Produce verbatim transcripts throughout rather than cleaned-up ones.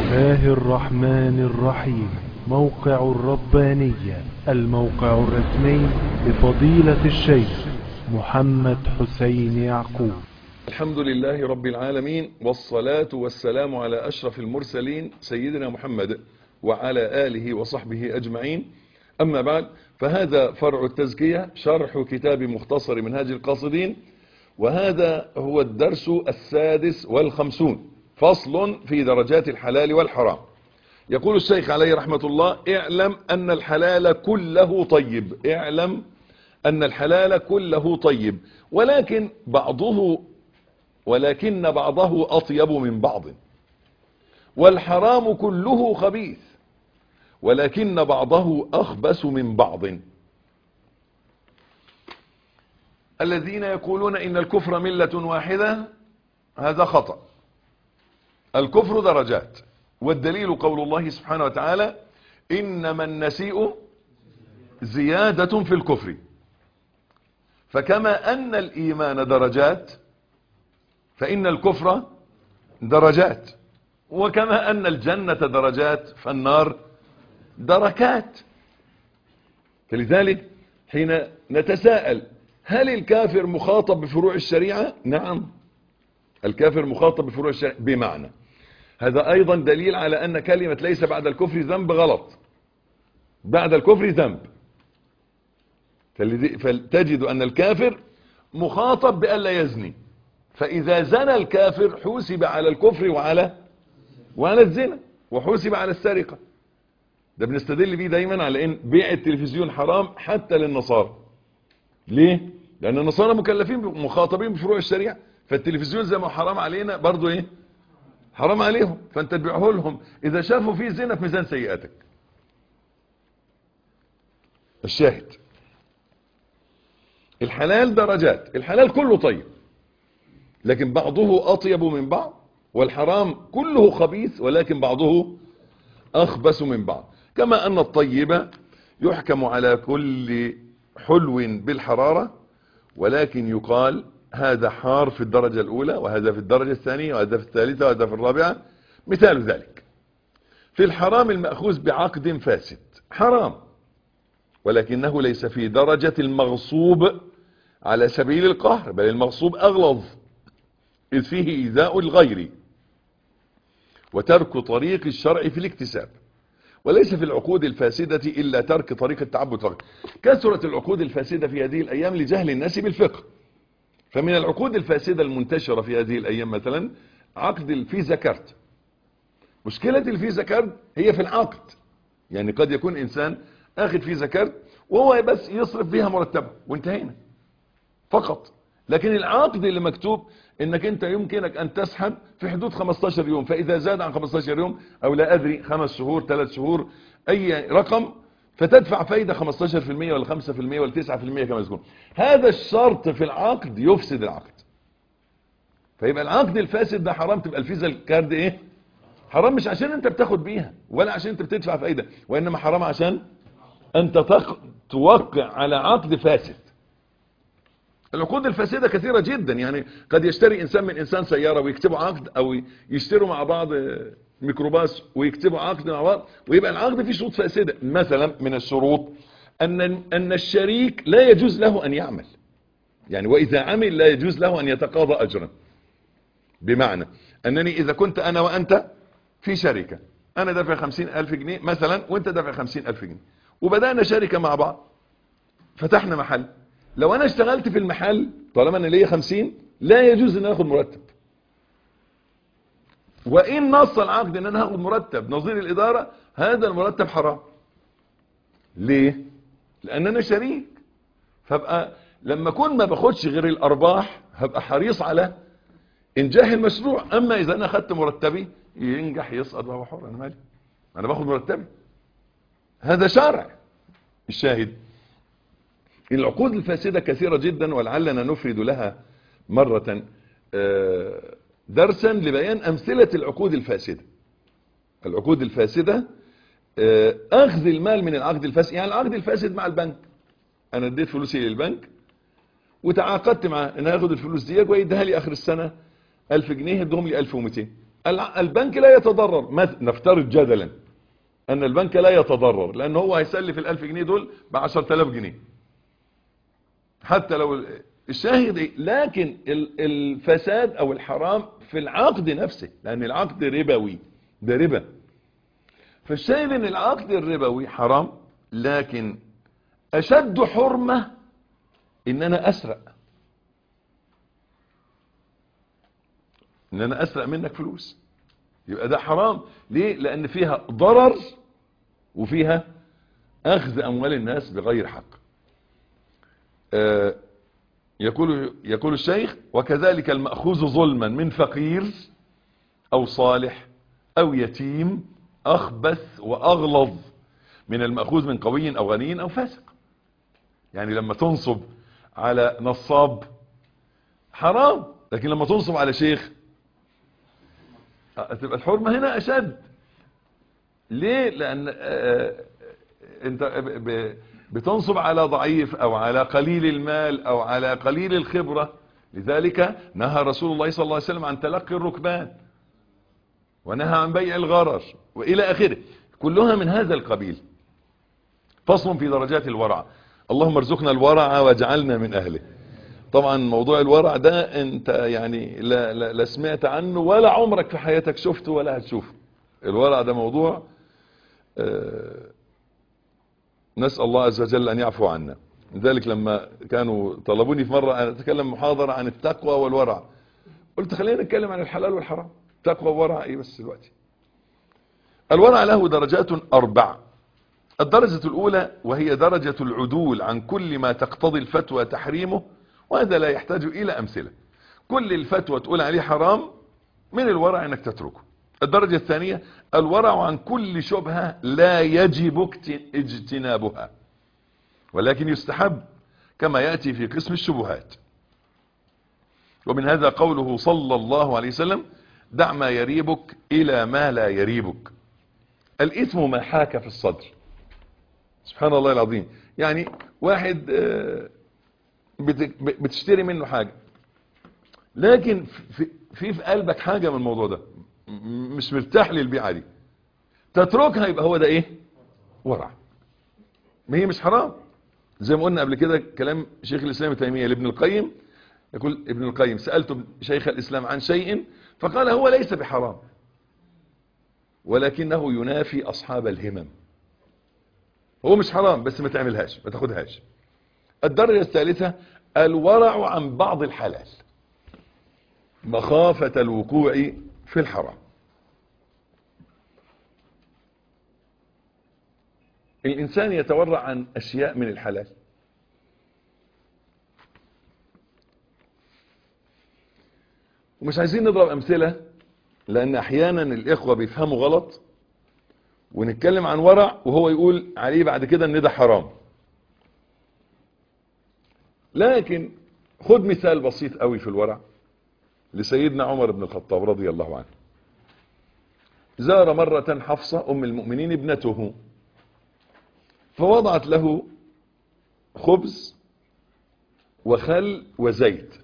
الله الرحمن الرحيم. موقع الربانية، الموقع الرسمي لفضيلة الشيخ محمد حسين يعقوب. الحمد لله رب العالمين، والصلاة والسلام على أشرف المرسلين سيدنا محمد وعلى آله وصحبه أجمعين. أما بعد، فهذا فرع التزكية، شرح كتاب مختصر منهاج القاصدين، وهذا هو الدرس السادس والخمسون، فصل في درجات الحلال والحرام. يقول الشيخ عليه رحمة الله: اعلم أن الحلال كله طيب. اعلم أن الحلال كله طيب، ولكن بعضه ولكن بعضه أطيب من بعض، والحرام كله خبيث، ولكن بعضه أخبث من بعض. الذين يقولون إن الكفر ملة واحدة، هذا خطأ. الكفر درجات، والدليل قول الله سبحانه وتعالى: إنما النسيء زيادة في الكفر. فكما أن الإيمان درجات، فإن الكفر درجات، وكما أن الجنة درجات، فالنار دركات. فلذلك حين نتساءل: هل الكافر مخاطب بفروع الشريعة؟ نعم، الكافر مخاطب بفروع الشريعة. بمعنى هذا أيضا دليل على أن كلمة ليس بعد الكفر ذنب غلط. بعد الكفر ذنب، فتجد أن الكافر مخاطب بألا يزني، فإذا زنى الكافر حوسب على الكفر وعلى وعلى الزنا، وحوسب على السرقة. ده بنستدل بيه دايما على ان بيع التلفزيون حرام حتى للنصارى. ليه؟ لأن النصارى مكلفين مخاطبين بفروع الشريعة، فالتلفزيون زي ما حرام علينا برضو ايه؟ حرام عليهم، فانت تبيعه لهم اذا شافوا فيه زنا في ميزان سيئاتك. الشاهد: الحلال درجات، الحلال كله طيب، لكن بعضه أطيب من بعض، والحرام كله خبيث، ولكن بعضه أخبث من بعض. كما أن الطيب يحكم على كل حلو بالحرارة، ولكن يقال هذا حار في الدرجة الأولى، وهذا في الدرجة الثانية، وهذا في الثالثة، وهذا في الرابعة. مثال ذلك: في الحرام المأخوذ بعقد فاسد حرام، ولكنه ليس في درجة المغصوب على سبيل القهر، بل المغصوب أغلظ، إذ فيه إيذاء الغير وترك طريق الشرع في الاكتساب. وليس في العقود الفاسدة إلا ترك طريق التعبد فقط. كثرت العقود الفاسدة في هذه الأيام لجهل الناس بالفقه. فمن العقود الفاسدة المنتشرة في هذه الأيام مثلا عقد الفيزا كارت. مشكلة الفيزا كارت هي في العقد، يعني قد يكون إنسان أخذ فيزا كارت وهو بس يصرف فيها مرتبه وانتهينا فقط. لكن العقد اللي مكتوب انك انت يمكنك ان تسحب في حدود خمستاشر يوم، فاذا زاد عن خمستاشر يوم او لا ادري خمس شهور ثلاث شهور اي رقم، فتدفع فايدة خمستاشر في المية ولا خمسة في المية ولا تسعة في المية كما يكون. هذا الشرط في العقد يفسد العقد، فيبقى العقد الفاسد ده حرام. تبقى الفيزا الكارد ايه؟ حرام، مش عشان انت بتاخد بيها ولا عشان انت بتدفع فايدة، وانما حرام عشان انت توقع على عقد فاسد. العقود الفاسدة كثيرة جدا، يعني قد يشتري انسان من انسان سيارة ويكتبوا عقد، او يشتروا مع بعض ميكروباص ويكتبوا عقد مع بعض، ويبقى العقد فيه شروط فاسدة. مثلا من الشروط ان ان الشريك لا يجوز له ان يعمل، يعني واذا عمل لا يجوز له ان يتقاضى اجرا. بمعنى انني اذا كنت انا وانت في شركة، انا دافع خمسين الف جنيه مثلا وانت دافع خمسين الف جنيه، وبدأنا شركة مع بعض، فتحنا محل. لو انا اشتغلت في المحل طالما انا ليا خمسين لا يجوز ان اخد مرتب، وان نص العقد ان انا هاخد مرتب نظير الادارة، هذا المرتب حرام. ليه؟ لان انا شريك، فابقى لما اكون ما باخدش غير الارباح هبقى حريص على انجاح المشروع. اما اذا انا خدت مرتبي ينجح يسقط وهو حر، انا مالي، انا باخد مرتبي، هذا شرع. الشاهد: العقود الفاسدة كثيرة جدا، ولعلنا نفرد لها مرة درسا لبيان أمثلة العقود الفاسدة. العقود الفاسدة أخذ المال من العقد الفاسد، يعني العقد الفاسد مع البنك، أنا اديت فلوسي للبنك وتعاقدت معاه ان هاخد الفلوس دي ويديها لي آخر السنة ألف جنيه، يدهم لي ألف ومئتين، البنك لا يتضرر، نفترض جدلا ان البنك لا يتضرر، لان هو هيسلف الالف جنيه دول بعشرة الاف جنيه حتى لو الشاهد إيه؟ لكن الفساد او الحرام في العقد نفسه، لان العقد ربوي، ده ربا. فالشاهد ان العقد الربوي حرام، لكن اشد حرمة ان انا اسرق، ان انا اسرق منك فلوس، يبقى ده حرام. ليه؟ لان فيها ضرر وفيها اخذ اموال الناس بغير حق. آه يقول يقول الشيخ: وكذلك المأخوذ ظلما من فقير او صالح او يتيم اخبث واغلظ من المأخوذ من قوي او غني او فاسق. يعني لما تنصب على نصاب حرام، لكن لما تنصب على شيخ تبقى الحرمة هنا اشد. ليه؟ لان آه انت بتنصب على ضعيف او على قليل المال او على قليل الخبرة. لذلك نهى رسول الله صلى الله عليه وسلم عن تلقي الركبان، ونهى عن بيع الغرر والى اخره، كلها من هذا القبيل. فصل في درجات الورع. اللهم ارزقنا الورع واجعلنا من اهله. طبعا موضوع الورع ده انت يعني لا, لا, لا سمعت عنه ولا عمرك في حياتك شفته ولا هتشوفه. الورع ده موضوع آه نسأل الله عز وجل ان يعفو عنا. لذلك لما كانوا طلبوني في مرة ان اتكلم محاضرة عن التقوى والورع، قلت خلينا نتكلم عن الحلال والحرام. تقوى وورع ايه بس دلوقتي؟ الورع له درجات اربع. الدرجة الاولى وهي درجة العدول عن كل ما تقتضي الفتوى تحريمه، وهذا لا يحتاج الى امثلة. كل الفتوى تقول عليه حرام، من الورع انك تتركه. الدرجة الثانية الورع عن كل شبهة لا يجب اجتنابها، ولكن يستحب، كما يأتي في قسم الشبهات. ومن هذا قوله صلى الله عليه وسلم: دع ما يريبك الى ما لا يريبك. الاثم ما حاك في الصدر. سبحان الله العظيم. يعني واحد بتشتري منه حاجة، لكن في في, في قلبك حاجة من الموضوع ده، مش مرتاح للبيعة دي، تتركها، يبقى هو ده ايه؟ ورع. ما هي مش حرام، زي ما قلنا قبل كده كلام شيخ الاسلام ابن تيمية لابن القيم. يقول ابن القيم: سألت شيخ الاسلام عن شيء فقال هو ليس بحرام، ولكنه ينافي اصحاب الهمم. هو مش حرام بس ما تعملهاش، ما تاخدهاش. الدرجة الثالثة الورع عن بعض الحلال مخافة الوقوع في الحرام. الإنسان يتورع عن أشياء من الحلال، ومش عايزين نضرب أمثلة لأن أحيانا الإخوة بيفهموا غلط، ونتكلم عن ورع وهو يقول عليه بعد كده ان ده حرام. لكن خد مثال بسيط قوي في الورع لسيدنا عمر بن الخطاب رضي الله عنه. زار مرة حفصة ام المؤمنين ابنته، فوضعت له خبز وخل وزيت،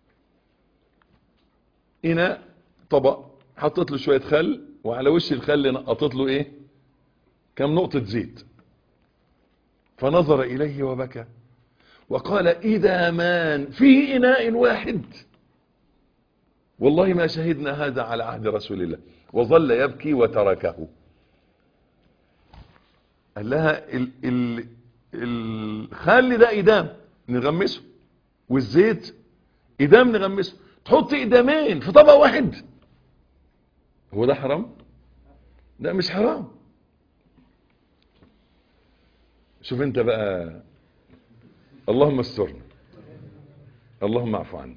إناء طبق، حطت له شوية خل، وعلى وش الخل نقطت له ايه؟ كم نقطة زيت. فنظر إليه وبكى وقال: إذا مان في إناء واحد والله ما شهدنا هذا على عهد رسول الله. وظل يبكي وتركه. قال لها: ال ال الخل ده إدام نغمسه، والزيت إدام نغمسه، تحط إدامين في طبق واحد، هو ده حرام؟ لا مش حرام. شوف انت بقى، اللهم استرنا، اللهم اعفو عنا.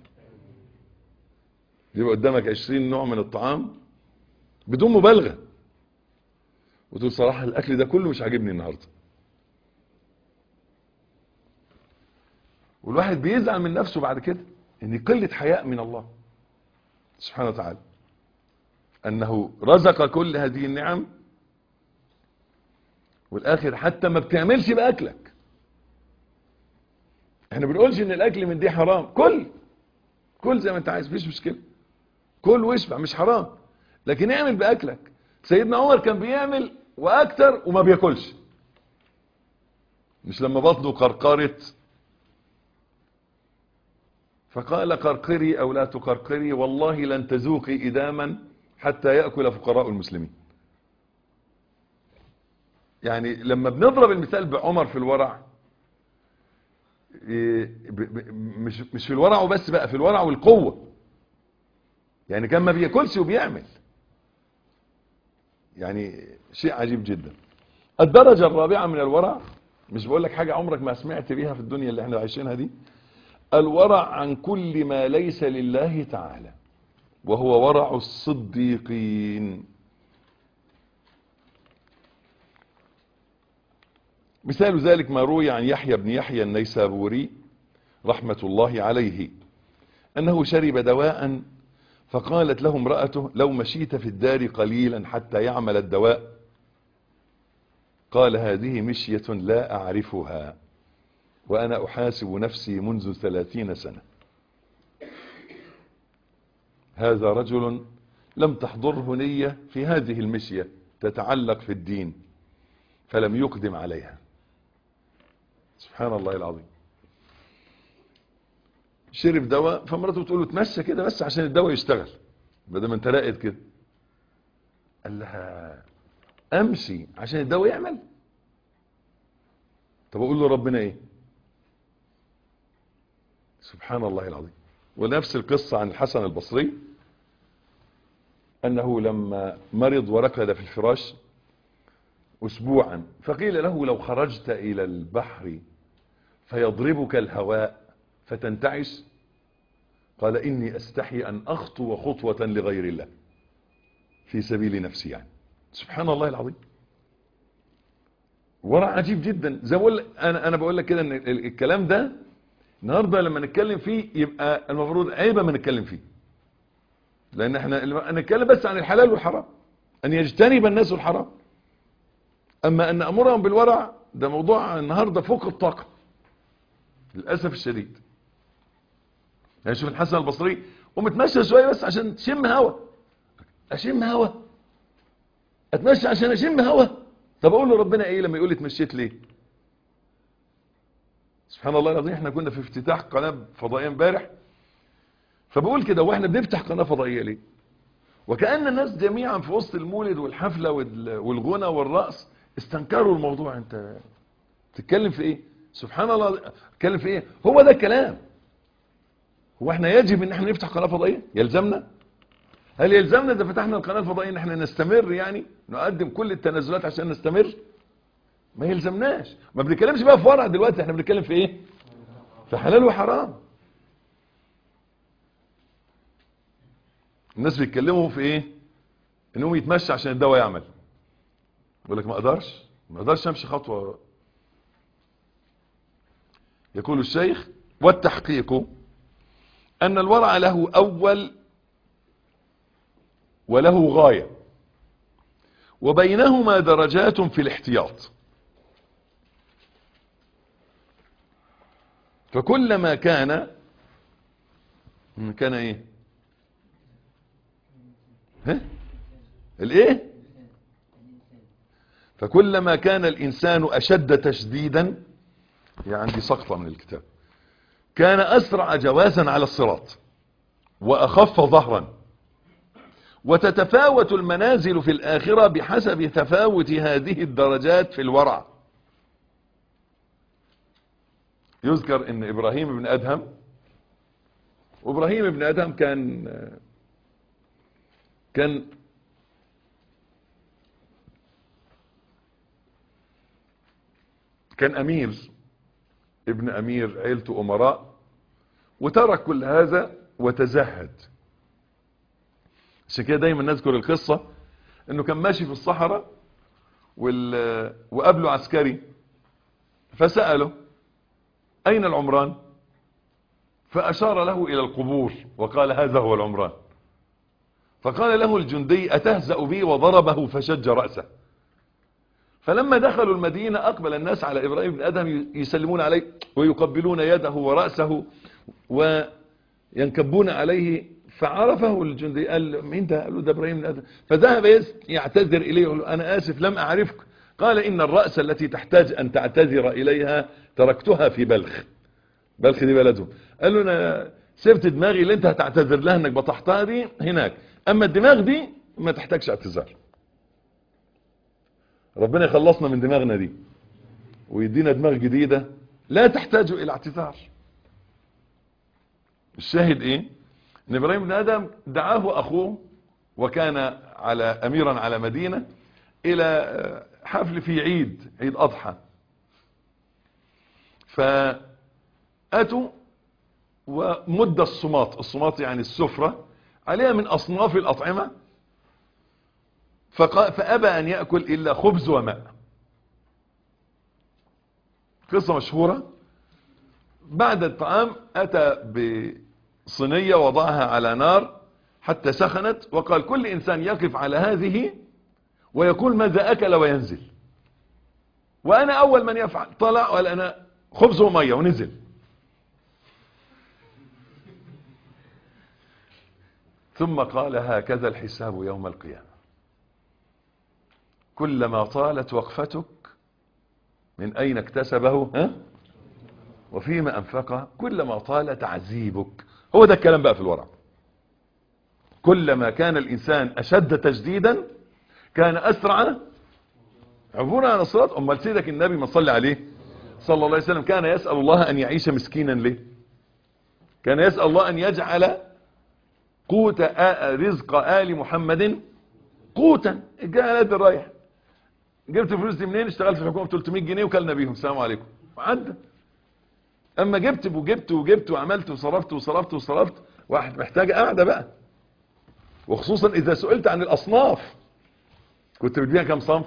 يبقى قدامك عشرين نوع من الطعام بدون مبالغة، وتقول صراحة الاكل ده كله مش عاجبني النهاردة. والواحد بيزعل من نفسه بعد كده، ان قلة حياء من الله سبحانه وتعالى، انه رزق كل هذه النعم والاخر حتى ما بتعملش باكلك. احنا بنقولش ان الاكل من دي حرام، كل كل زي ما انت عايز، مفيش مشكله، كل واشبع، مش حرام. لكن اعمل باكلك. سيدنا عمر كان بيعمل واكتر وما بياكلش. مش لما بطنه قرقرت فقال قرقري او لا تقرقري والله لن تذوقي اداما حتى يأكل فقراء المسلمين. يعني لما بنضرب المثال بعمر في الورع، مش مش في الورع وبس بقى، في الورع والقوة. يعني كان ما بياكلش وبيعمل. يعني شيء عجيب جدا. الدرجة الرابعة من الورع، مش بقول لك حاجة عمرك ما سمعت بيها في الدنيا اللي احنا عايشينها دي، الورع عن كل ما ليس لله تعالى، وهو ورع الصديقين. مثال ذلك ما روي عن يحيى بن يحيى النيسابوري رحمة الله عليه أنه شرب دواء فقالت له امرأته لو مشيت في الدار قليلا حتى يعمل الدواء، قال هذه مشية لا أعرفها وأنا أحاسب نفسي منذ ثلاثين سنة. هذا رجل لم تحضره نية في هذه المشية تتعلق في الدين فلم يقدم عليها. سبحان الله العظيم. شرب دواء فمرته تقول له تمشى كده بس عشان الدواء يشتغل بدل ما انت راقد كده. قال لها امشي عشان الدواء يعمل؟ طب اقول له ربنا ايه؟ سبحان الله العظيم. ونفس القصة عن الحسن البصري انه لما مرض وركض في الفراش اسبوعا فقيل له لو خرجت الى البحر فيضربك الهواء فتنتعش، قال اني استحي ان اخطو خطوة لغير الله في سبيل نفسي. يعني سبحان الله العظيم. ورع عجيب جدا. زي ما بقول انا انا بقول لك كده ان الكلام ده النهارده لما نتكلم فيه يبقى المفروض عيبه ما نتكلم فيه، لان احنا نتكلم بس عن الحلال والحرام، ان يجتنب الناس الحرام. اما ان امرهم بالورع ده موضوع النهارده فوق الطاقه للاسف الشديد. يعني شوف الحسن البصري ومتمشى شويه بس عشان تشم هوا. اشم هوا؟ اتمشى عشان اشم هوا؟ طب اقول له ربنا ايه لما يقول لي اتمشيت ليه؟ سبحان الله العظيم. احنا كنا في افتتاح قناه فضائيه امبارح، فبقول كده واحنا بنفتح قناه فضائيه ليه؟ وكأن الناس جميعا في وسط المولد والحفله والغنى والرقص استنكروا الموضوع. انت تتكلم في ايه؟ سبحان الله. تتكلم في ايه؟ هو ده الكلام. هو احنا يجب ان احنا نفتح قناه فضائيه؟ يلزمنا؟ هل يلزمنا اذا فتحنا القناه الفضائيه ان احنا نستمر، يعني نقدم كل التنازلات عشان نستمر؟ ما يلزمناش. ما بنتكلمش بقى في ورع دلوقتي، احنا بنتكلم في ايه؟ في حلال وحرام. الناس بيتكلموا في ايه؟ انهم يتمشى عشان الدواء يعمل. يقول لك ما اقدرش ما اقدرش امشي خطوه. يقول الشيخ والتحقيق ان الورع له اول وله غاية وبينهما درجات في الاحتياط، فكلما كان كان ايه ها الايه فكلما كان الانسان اشد تشديدا، يعني عندي سقطة من الكتاب، كان اسرع جوازا على الصراط واخف ظهرا، وتتفاوت المنازل في الآخرة بحسب تفاوت هذه الدرجات في الورع. يذكر ان ابراهيم بن ادهم، وابراهيم بن ادهم كان كان كان امير، ابن امير، عيلته امراء، وترك كل هذا وتزهد. عشان كده دايما نذكر القصة انه كان ماشي في الصحراء وال... وقابله عسكري فسأله اين العمران؟ فاشار له الى القبور وقال هذا هو العمران. فقال له الجندي اتهزأ بي وضربه فشج رأسه. فلما دخلوا المدينة اقبل الناس على ابراهيم بن ادهم يسلمون عليه ويقبلون يده ورأسه وينكبون عليه، فعرفه الجندي، قال له مين ده؟ قال له ده ابراهيم بن ادهم. فذهب يعتذر اليه يقول له انا اسف لم اعرفك. قال ان الرأس التي تحتاج ان تعتذر اليها تركتها في بلخ. بلخ دي بلدهم. قال له انا سبت دماغي اللي انت هتعتذر لها انك بطحتها دي هناك، اما الدماغ دي ما تحتاجش اعتذار. ربنا يخلصنا من دماغنا دي ويدينا دماغ جديدة لا تحتاج الى اعتذار. الشاهد ايه؟ ان ابراهيم بن ادهم دعاه اخوه وكان على اميرا على مدينة الى حفل في عيد عيد اضحى. فاتوا ومد الصماط، الصماط يعني السفرة عليها من اصناف الاطعمة، فابى ان يأكل الا خبز وماء. قصة مشهورة. بعد الطعام اتى بصينية وضعها على نار حتى سخنت، وقال كل انسان يقف على هذه ويقول ماذا اكل وينزل. وانا اول من يفعل. طلع وقال انا خبز ومية ونزل. ثم قال هكذا الحساب يوم القيامة، كلما طالت وقفتك من اين اكتسبه ها وفيما انفقه كلما طال تعذيبك. هو ده الكلام بقى في الورع. كلما كان الانسان اشد تجديدا كان اسرع عبورا عن الصراط. امال سيدك النبي ما صلى عليه صلى الله عليه وسلم كان يسأل الله ان يعيش مسكينا ليه؟ كان يسأل الله ان يجعل قوت رزق آل محمد قوتا. جاء نادي الرايح، جبت الفلوس دي منين؟ اشتغلت في الحكومه ب ثلاثمية جنيه وكلنا بيهم السلام عليكم وعدى. اما جبت وجبت وجبت وعملت وصرفت وصرفت وصرفت، واحد محتاج قاعده بقى. وخصوصا اذا سئلت عن الاصناف، كنت بتبيع كام صنف؟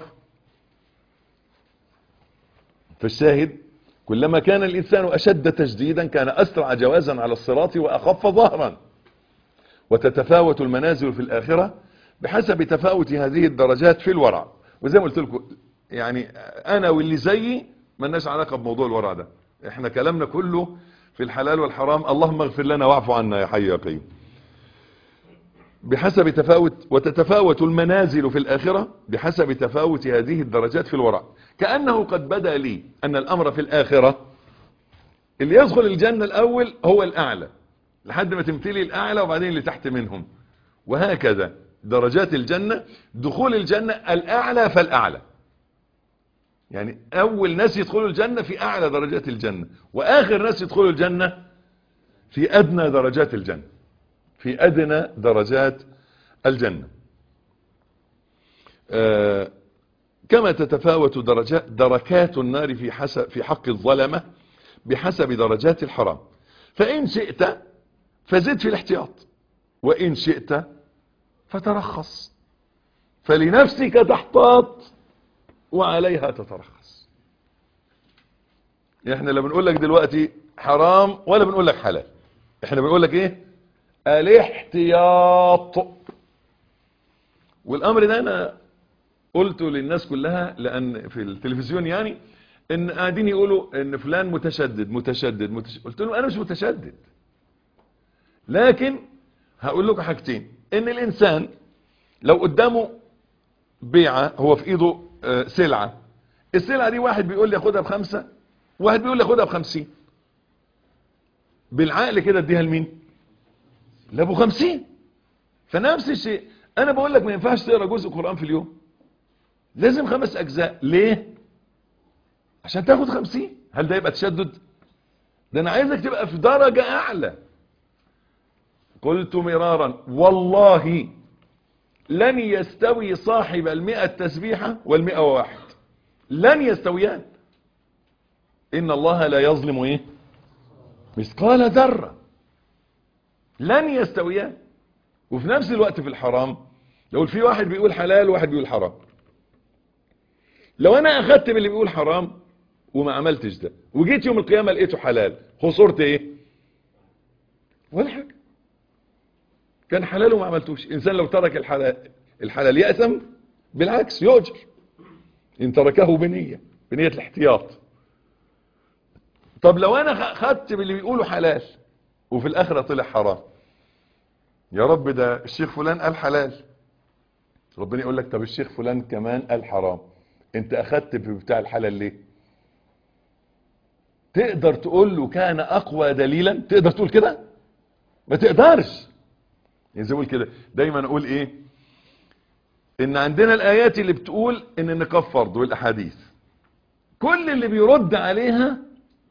فالشاهد كلما كان الانسان اشد تجديدا كان اسرع جوازا على الصراط واخف ظهرا. وتتفاوت المنازل في الاخره بحسب تفاوت هذه الدرجات في الورع. وزي ما قلت لكم يعني انا واللي زيي مالناش علاقه بموضوع الورع ده، احنا كلامنا كله في الحلال والحرام. اللهم اغفر لنا واعف عنا يا حي يا قيوم. بحسب تفاوت وتتفاوت المنازل في الآخرة بحسب تفاوت هذه الدرجات في الورع. كأنه قد بدا لي أن الأمر في الآخرة اللي يدخل الجنة الأول هو الأعلى لحد ما تمتلي الأعلى وبعدين اللي تحت منهم، وهكذا درجات الجنة. دخول الجنة الأعلى فالأعلى، يعني أول ناس يدخلوا الجنة في أعلى درجات الجنة، وآخر ناس يدخلوا الجنة في أدنى درجات الجنة، في أدنى درجات الجنة. آه كما تتفاوت درجات دركات النار في حسب في حق الظلمة بحسب درجات الحرام. فإن شئت فزد في الاحتياط، وإن شئت فترخص، فلنفسك تحتاط وعليها تترخص. احنا لا بنقول لك دلوقتي حرام ولا بنقول لك حلال، احنا بنقول لك ايه؟ الاحتياط. والامر ده انا قلته للناس كلها، لان في التلفزيون يعني ان قاعدين يقولوا ان فلان متشدد متشدد متشدد. قلت لهم انا مش متشدد، لكن هقول لكم حاجتين. ان الانسان لو قدامه بيعة، هو في ايده سلعة، السلعة دي واحد بيقول لي اخدها بخمسة، واحد بيقول لي اخدها بخمسين، بالعقل كده اديها لمين؟ لابو خمسين. فنفس الشيء انا بقول لك ما ينفعش تقرا جزء قرآن في اليوم، لازم خمس اجزاء. ليه؟ عشان تاخد خمسين. هل ده يبقى تشدد؟ ده انا عايزك تبقى في درجة اعلى. قلت مرارا والله لن يستوي صاحب المئة تسبيحة والمئة وواحد، لن يستويان. ان الله لا يظلم ايه؟ مثقال ذرة. لن يستويان. وفي نفس الوقت في الحرام لو في واحد بيقول حلال وواحد بيقول حرام، لو انا اخدت باللي بيقول حرام وما عملتش ده وجيت يوم القيامة لقيته حلال، خسرت ايه؟ ولا حاجة. كان حلال وما عملتوش. انسان لو ترك الحلال الحلال يأثم، بالعكس يؤجر ان تركه بنية بنية الاحتياط. طب لو انا خدت باللي بيقولوا حلال وفي الاخرة طلع حرام، يا رب ده الشيخ فلان قال حلال، ربنا يقول لك طب الشيخ فلان كمان قال حرام، انت اخدت في بتاع الحلال ليه؟ تقدر تقول له كان اقوى دليلا؟ تقدر تقول كده؟ ما تقدرش. يعني زي اقول كده دايما اقول ايه، ان عندنا الايات اللي بتقول ان النقاب فرض والاحاديث، كل اللي بيرد عليها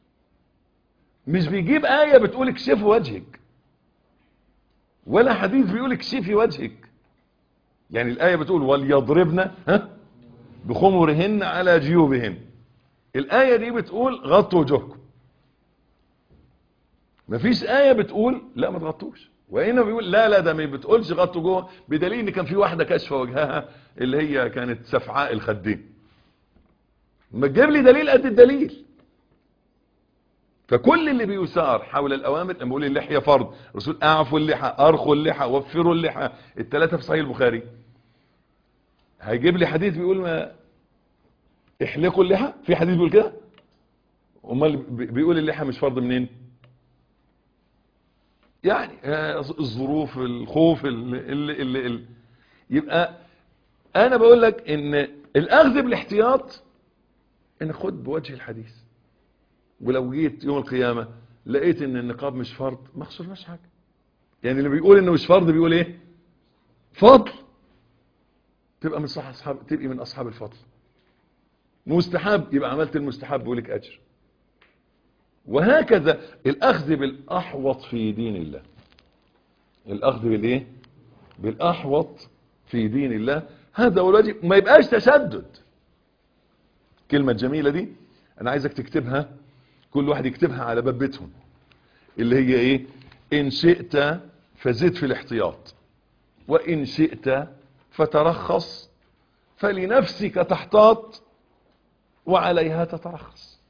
مش بيجيب آية بتقول اكشفي وجهك، ولا حديث بيقول اكشفي وجهك. يعني الآية بتقول وليضربن ها بخمرهن على جيوبهن، الآية دي بتقول غطوا وجهكم. مفيش آية بتقول لا ما تغطوش، وإنما بيقول لا لا ده ما بتقولش غطوا جوه، بدليل ان كان في واحدة كشفة وجهها اللي هي كانت سفعاء الخدين. ما تجيب لي دليل قد الدليل. فكل اللي بيسار حول الأوامر، لما بيقول اللحية فرض، الرسول اعفوا اللحى، ارخوا اللحى، وفروا اللحى، الثلاثة في صحيح البخاري، هيجيب لي حديث بيقول ما احلقوا اللحى؟ في حديث بيقول كده؟ امال بيقول اللحى مش فرض منين؟ يعني الظروف، الخوف اللي اللي اللي اللي. يبقى انا بقول لك ان الاخذ بالاحتياط ان خد بوجه الحديث، ولو جيت يوم القيامة لقيت ان النقاب مش فرض ما خسرناش حاجة. يعني اللي بيقول انه مش فرض بيقول ايه؟ فضل. تبقى من صح اصحاب، تبقى من اصحاب الفضل. مستحب يبقى عملت المستحب ولك اجر. وهكذا الاخذ بالاحوط في دين الله، الاخذ بالايه؟ بالاحوط في دين الله، هذا هو الواجب. ما يبقاش تشدد. كلمة جميلة دي انا عايزك تكتبها، كل واحد يكتبها على باب بيتهم، اللي هي ايه؟ ان شئت فزد في الاحتياط، وان شئت فترخص، فلنفسك تحتاط وعليها تترخص.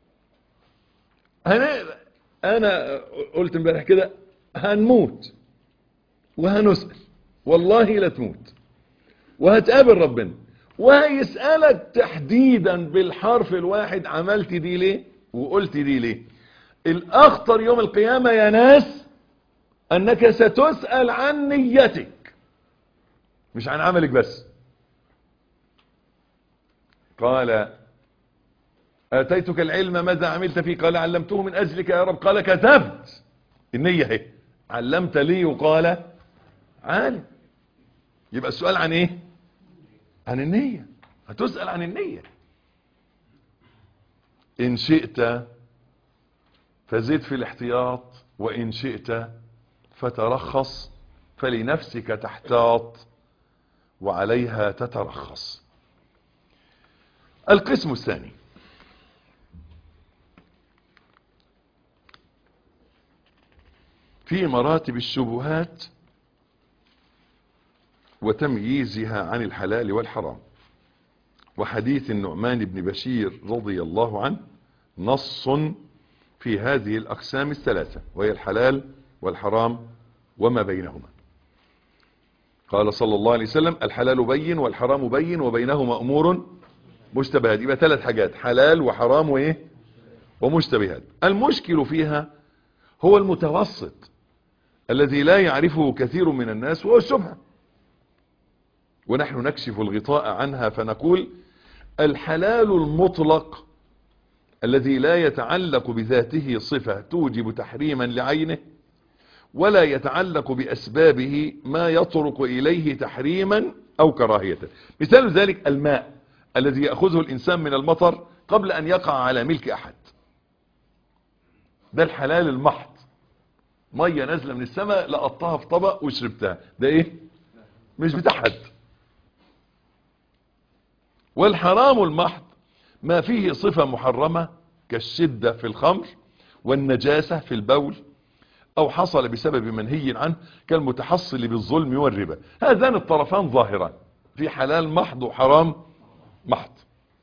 انا انا قلت امبارح كده هنموت وهنسأل، والله لا تموت، وهتقابل ربنا وهيسألك تحديدا بالحرف الواحد عملت دي ليه وقلت دي ليه. الاخطر يوم القيامة يا ناس انك ستسأل عن نيتك مش عن عملك بس. قال اتيتك العلم ماذا عملت فيه؟ قال علمته من اجلك يا رب. قال كذبت. النية اهي، علمت لي وقال عالم. يبقى السؤال عن ايه؟ عن النية. هتسأل عن النية. ان شئت فزد في الاحتياط، وان شئت فترخص، فلنفسك تحتاط وعليها تترخص. القسم الثاني في مراتب الشبهات وتمييزها عن الحلال والحرام. وحديث النعمان بن بشير رضي الله عنه نص في هذه الأقسام الثلاثة، وهي الحلال والحرام وما بينهما. قال صلى الله عليه وسلم الحلال بين والحرام بين وبينهما أمور مشتبهات. يبقى ثلاث حاجات، حلال وحرام وايه ومشتبهات. المشكل فيها هو المتوسط الذي لا يعرفه كثير من الناس، وهو الشبهة. ونحن نكشف الغطاء عنها فنقول الحلال المطلق الذي لا يتعلق بذاته صفة توجب تحريما لعينه، ولا يتعلق بأسبابه ما يطرق إليه تحريما أو كراهية. مثال ذلك الماء الذي يأخذه الإنسان من المطر قبل أن يقع على ملك أحد، ده الحلال المحض. مية نازلة من السماء لقطتها في طبق وشربتها، ده ايه؟ مش بتاع حد. والحرام المحض ما فيه صفة محرمة كالشدة في الخمر والنجاسة في البول، او حصل بسبب منهي عنه كالمتحصل بالظلم والربا. هذان الطرفان ظاهران في حلال محض وحرام محض،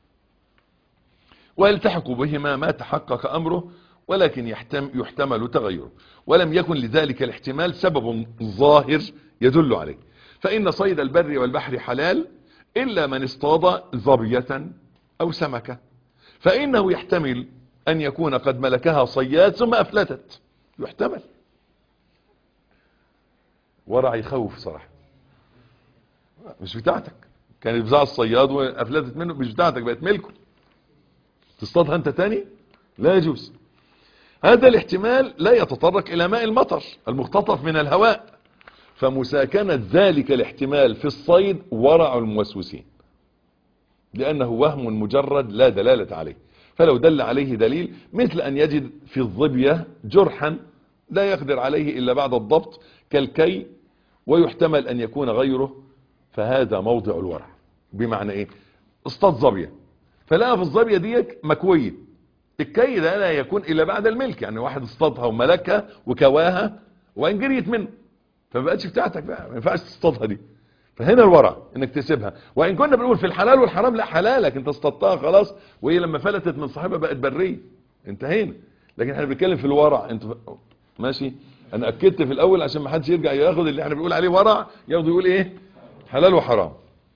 ويلتحق بهما ما تحقق امره، ولكن يحتم يحتمل تغيره، ولم يكن لذلك الاحتمال سبب ظاهر يدل عليه. فإن صيد البر والبحر حلال إلا من اصطاد ظبية أو سمكة، فإنه يحتمل أن يكون قد ملكها صياد ثم أفلتت، يحتمل. ورع يخوف صراحة. مش بتاعتك، كانت بتاع الصياد وافلتت منه، مش بتاعتك، بقت ملكه، تصطادها انت تاني؟ لا يجوز. هذا الاحتمال لا يتطرق الى ماء المطر المختطف من الهواء، فمساكنة ذلك الاحتمال في الصيد ورع الموسوسين، لانه وهم مجرد لا دلالة عليه. فلو دل عليه دليل، مثل ان يجد في الظبية جرحا لا يقدر عليه الا بعد الضبط كالكي، ويحتمل ان يكون غيره، فهذا موضع الورع. بمعنى ايه؟ اصطاد ظبية فلقى في الظبية ديك مكوية، الكي ده لا يكون الا بعد الملك، يعني واحد اصطادها وملكها وكواها وان جريت منه، فبقتش بتاعتك بقى، ما ينفعش تصطادها دي. فهنا الورع انك تسيبها. وان كنا بنقول في الحلال والحرام، لا حلالك، انت اصطادتها خلاص، وهي لما فلتت من صاحبها بقت برية، انتهينا. لكن احنا بنتكلم في الورع. انت ماشي؟ انا اكدت في الاول عشان ما حدش يرجع ياخد اللي احنا بنقول عليه ورع ياخد يقول ايه حلال وحرام.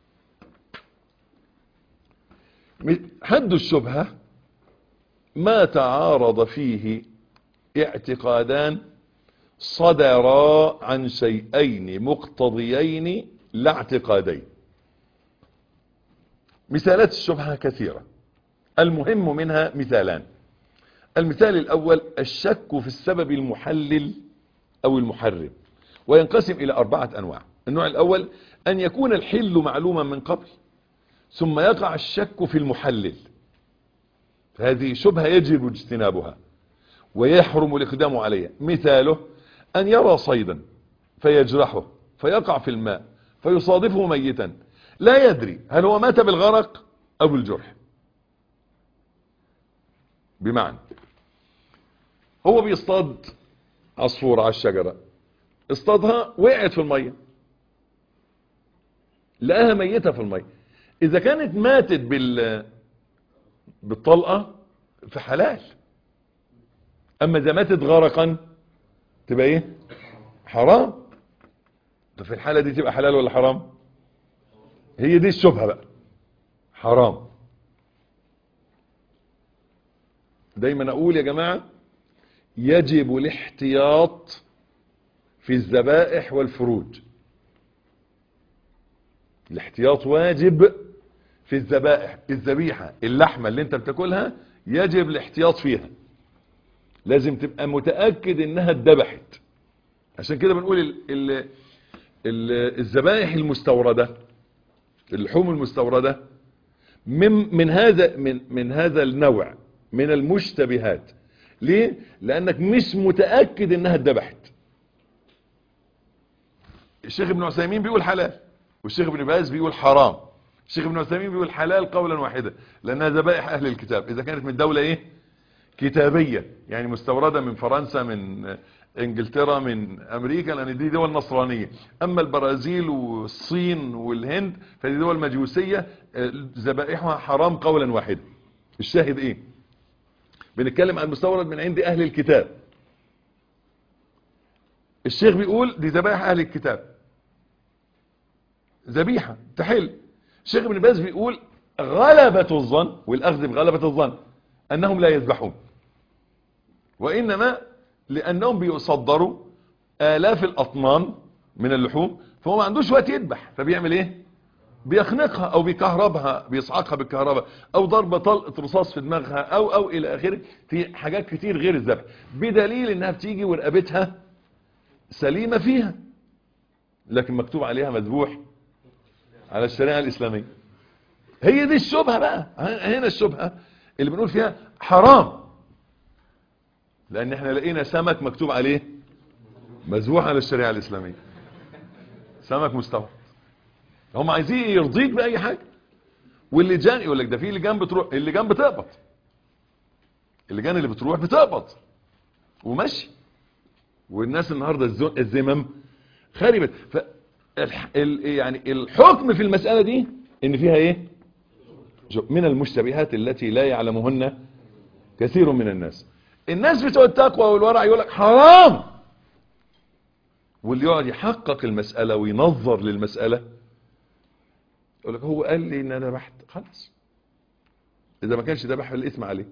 حد الشبهة ما تعارض فيه اعتقادان صدرا عن شيئين مقتضيين لا اعتقادين. مثالات الشبهة كثيرة، المهم منها مثالان. المثال الاول الشك في السبب المحلل او المحرم، وينقسم الى اربعة انواع. النوع الاول ان يكون الحل معلوما من قبل، ثم يقع الشك في المحلل، فهذه شبهة يجب اجتنابها ويحرم الاقدام عليها. مثاله ان يرى صيدا فيجرحه فيقع في الماء فيصادفه ميتا، لا يدري هل هو مات بالغرق او بالجرح. بمعنى هو بيصطاد عصفورة على الشجرة، اصطادها وقعت في المية، لقاها ميتة في المية. اذا كانت ماتت بال بالطلقة فحلال، اما اذا ماتت غرقا تبقى ايه؟ حرام. طب في الحالة دي تبقى حلال ولا حرام؟ هي دي الشبهة بقى، حرام. دايما اقول يا جماعة يجب الاحتياط في الذبائح والفروج. الاحتياط واجب في الذبائح. الذبيحة اللحمة اللي انت بتاكلها يجب الاحتياط فيها، لازم تبقى متأكد انها اتذبحت. عشان كده بنقول ال ال ال الذبائح المستوردة، اللحوم المستوردة من من هذا من من هذا النوع من المشتبهات. ليه؟ لانك مش متأكد انها اتذبحت. الشيخ ابن عثيمين بيقول حلال، والشيخ ابن باز بيقول حرام. الشيخ ابن عثيمين بيقول حلال قولا واحدا لانها ذبائح اهل الكتاب، اذا كانت من دولة ايه؟ كتابية، يعني مستوردة من فرنسا، من انجلترا، من امريكا، لان دي دول نصرانية. اما البرازيل والصين والهند فدي دول مجوسية، ذبائحها حرام قولا واحدا. الشاهد ايه؟ بنتكلم عن مستورد من عند اهل الكتاب. الشيخ بيقول دي ذبائح اهل الكتاب، ذبيحة تحل. الشيخ ابن باز بيقول غلبة الظن، والاخذ بغلبة الظن، انهم لا يذبحون، وانما لانهم بيصدروا الاف الاطنان من اللحوم، فهو ما عندوش وقت يذبح، فبيعمل ايه؟ بيخنقها او بيكهربها، بيصعقها بالكهرباء، او ضرب طلقة رصاص في دماغها، او او الى اخره، في حاجات كتير غير الذبح، بدليل انها بتيجي ورقبتها سليمة فيها لكن مكتوب عليها مذبوح على الشريعة الاسلامية. هي دي الشبهة بقى. هنا الشبهة اللي بنقول فيها حرام، لان احنا لقينا سمك مكتوب عليه مذبوح على الشريعة الاسلامية، سمك مستورد. هم عايزين يرضيك باي حاجة. واللي جان يقول لك ده في لجان بتروح، اللجان بتقبض، اللجان اللي بتروح بتقبض وماشي، والناس النهارده الزمم خربت. ف يعني الحكم في المسألة دي ان فيها ايه؟ من المشتبهات التي لا يعلمهن كثير من الناس. الناس بتوع التقوى والورع يقول لك حرام، واللي يقعد يحقق المسألة وينظر للمسألة يقول لك هو قال لي ان انا ذبحت، خلاص، اذا ما كانش ذبح الاثم عليه.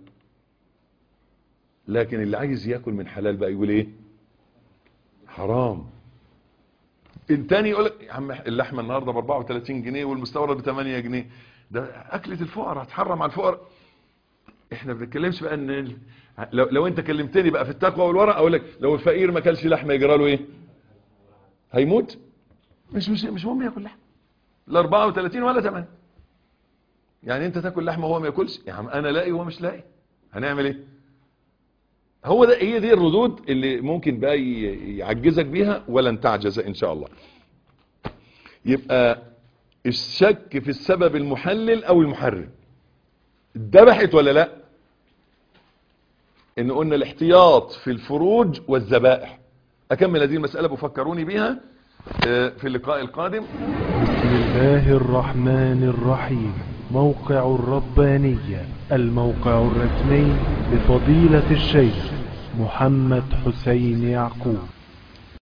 لكن اللي عايز ياكل من حلال بقى يقول ايه؟ حرام. التاني يقول لك يا عم اللحمه النهارده ب أربعة وثلاثين جنيه والمستورد ب ثمانية جنيه، ده اكله الفقراء، هتحرم على الفقراء. احنا ما بنتكلمش بقى ان ال... لو, لو انت كلمتني بقى في التقوى والورع اقول لك لو الفقير ما كلش لحمه يجرى له ايه؟ هيموت. مش مش مش مهم ياكل لحمه، لا أربعة وثلاثين ولا ثمانية. يعني انت تاكل لحمه وهو ما ياكلش؟ يا عم انا لاقي وهو مش لاقي، هنعمل ايه؟ هو ده، هي دي الردود اللي ممكن بقى يعجزك بيها ولن تعجز ان شاء الله. يبقى الشك في السبب المحلل او المحرم، ذبحت ولا لا؟ ان قلنا الاحتياط في الفروج والذبائح. اكمل هذه المسألة بفكروني بيها في اللقاء القادم. بسم الله الرحمن الرحيم. موقع الربانية، الموقع الرسمي لفضيلة الشيخ محمد حسين يعقوب.